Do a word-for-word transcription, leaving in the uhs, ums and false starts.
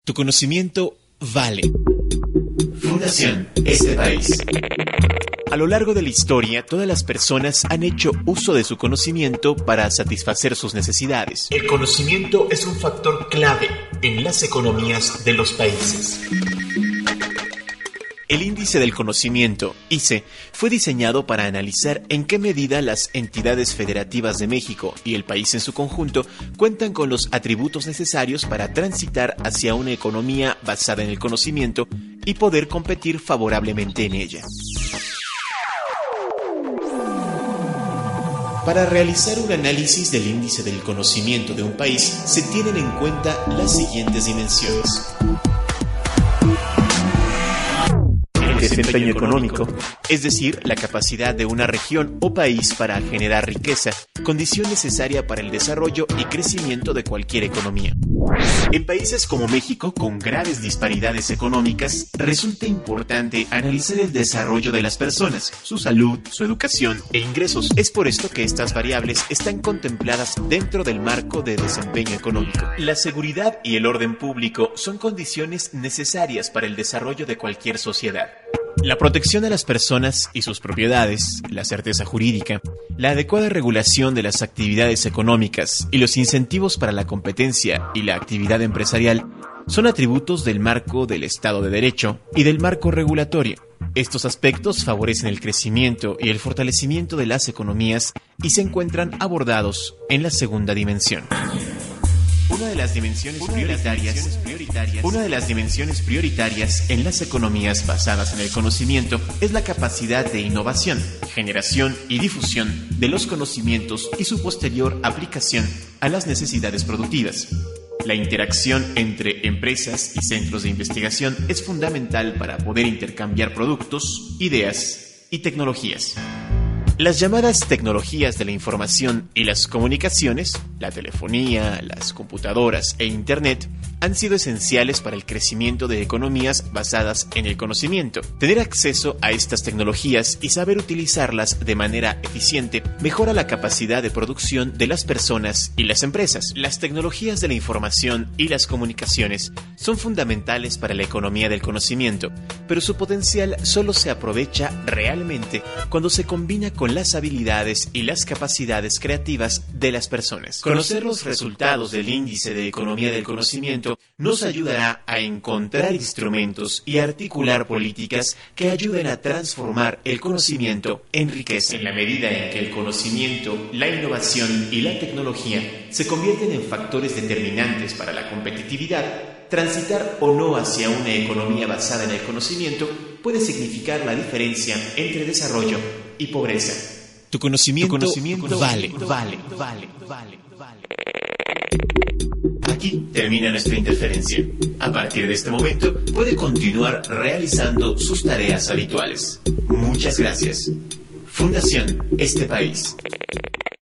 Tu conocimiento vale. Fundación Este País. A lo largo de la historia, todas las personas han hecho uso de su conocimiento para satisfacer sus necesidades. El conocimiento es un factor clave en las economías de los países. El Índice del Conocimiento, I C E, fue diseñado para analizar en qué medida las entidades federativas de México y el país en su conjunto cuentan con los atributos necesarios para transitar hacia una economía basada en el conocimiento y poder competir favorablemente en ella. Para realizar un análisis del índice del conocimiento de un país, se tienen en cuenta las siguientes dimensiones. Desempeño económico, es decir, la capacidad de una región o país para generar riqueza, condición necesaria para el desarrollo y crecimiento de cualquier economía. En países como México, con graves disparidades económicas, resulta importante analizar el desarrollo de las personas, su salud, su educación e ingresos. Es por esto que estas variables están contempladas dentro del marco de desempeño económico. La seguridad y el orden público son condiciones necesarias para el desarrollo de cualquier sociedad. La protección de las personas y sus propiedades, la certeza jurídica, la adecuada regulación de las actividades económicas y los incentivos para la competencia y la actividad empresarial son atributos del marco del Estado de Derecho y del marco regulatorio. Estos aspectos favorecen el crecimiento y el fortalecimiento de las economías y se encuentran abordados en la segunda dimensión. Una de las dimensiones prioritarias, una de las dimensiones prioritarias en las economías basadas en el conocimiento es la capacidad de innovación, generación y difusión de los conocimientos y su posterior aplicación a las necesidades productivas. La interacción entre empresas y centros de investigación es fundamental para poder intercambiar productos, ideas y tecnologías. Las llamadas tecnologías de la información y las comunicaciones, la telefonía, las computadoras e Internet, han sido esenciales para el crecimiento de economías basadas en el conocimiento. Tener acceso a estas tecnologías y saber utilizarlas de manera eficiente mejora la capacidad de producción de las personas y las empresas. Las tecnologías de la información y las comunicaciones son fundamentales para la economía del conocimiento, pero su potencial solo se aprovecha realmente cuando se combina con las habilidades y las capacidades creativas de las personas. Conocer los resultados del índice de economía del conocimiento nos ayudará a encontrar instrumentos y articular políticas que ayuden a transformar el conocimiento en riqueza. En la medida en que el conocimiento, la innovación y la tecnología se convierten en factores determinantes para la competitividad, transitar o no hacia una economía basada en el conocimiento puede significar la diferencia entre desarrollo y pobreza. Tu conocimiento, tu conocimiento vale, vale, vale, vale, vale. Aquí termina nuestra interferencia. A partir de este momento puede continuar realizando sus tareas habituales. Muchas gracias. Fundación Este País.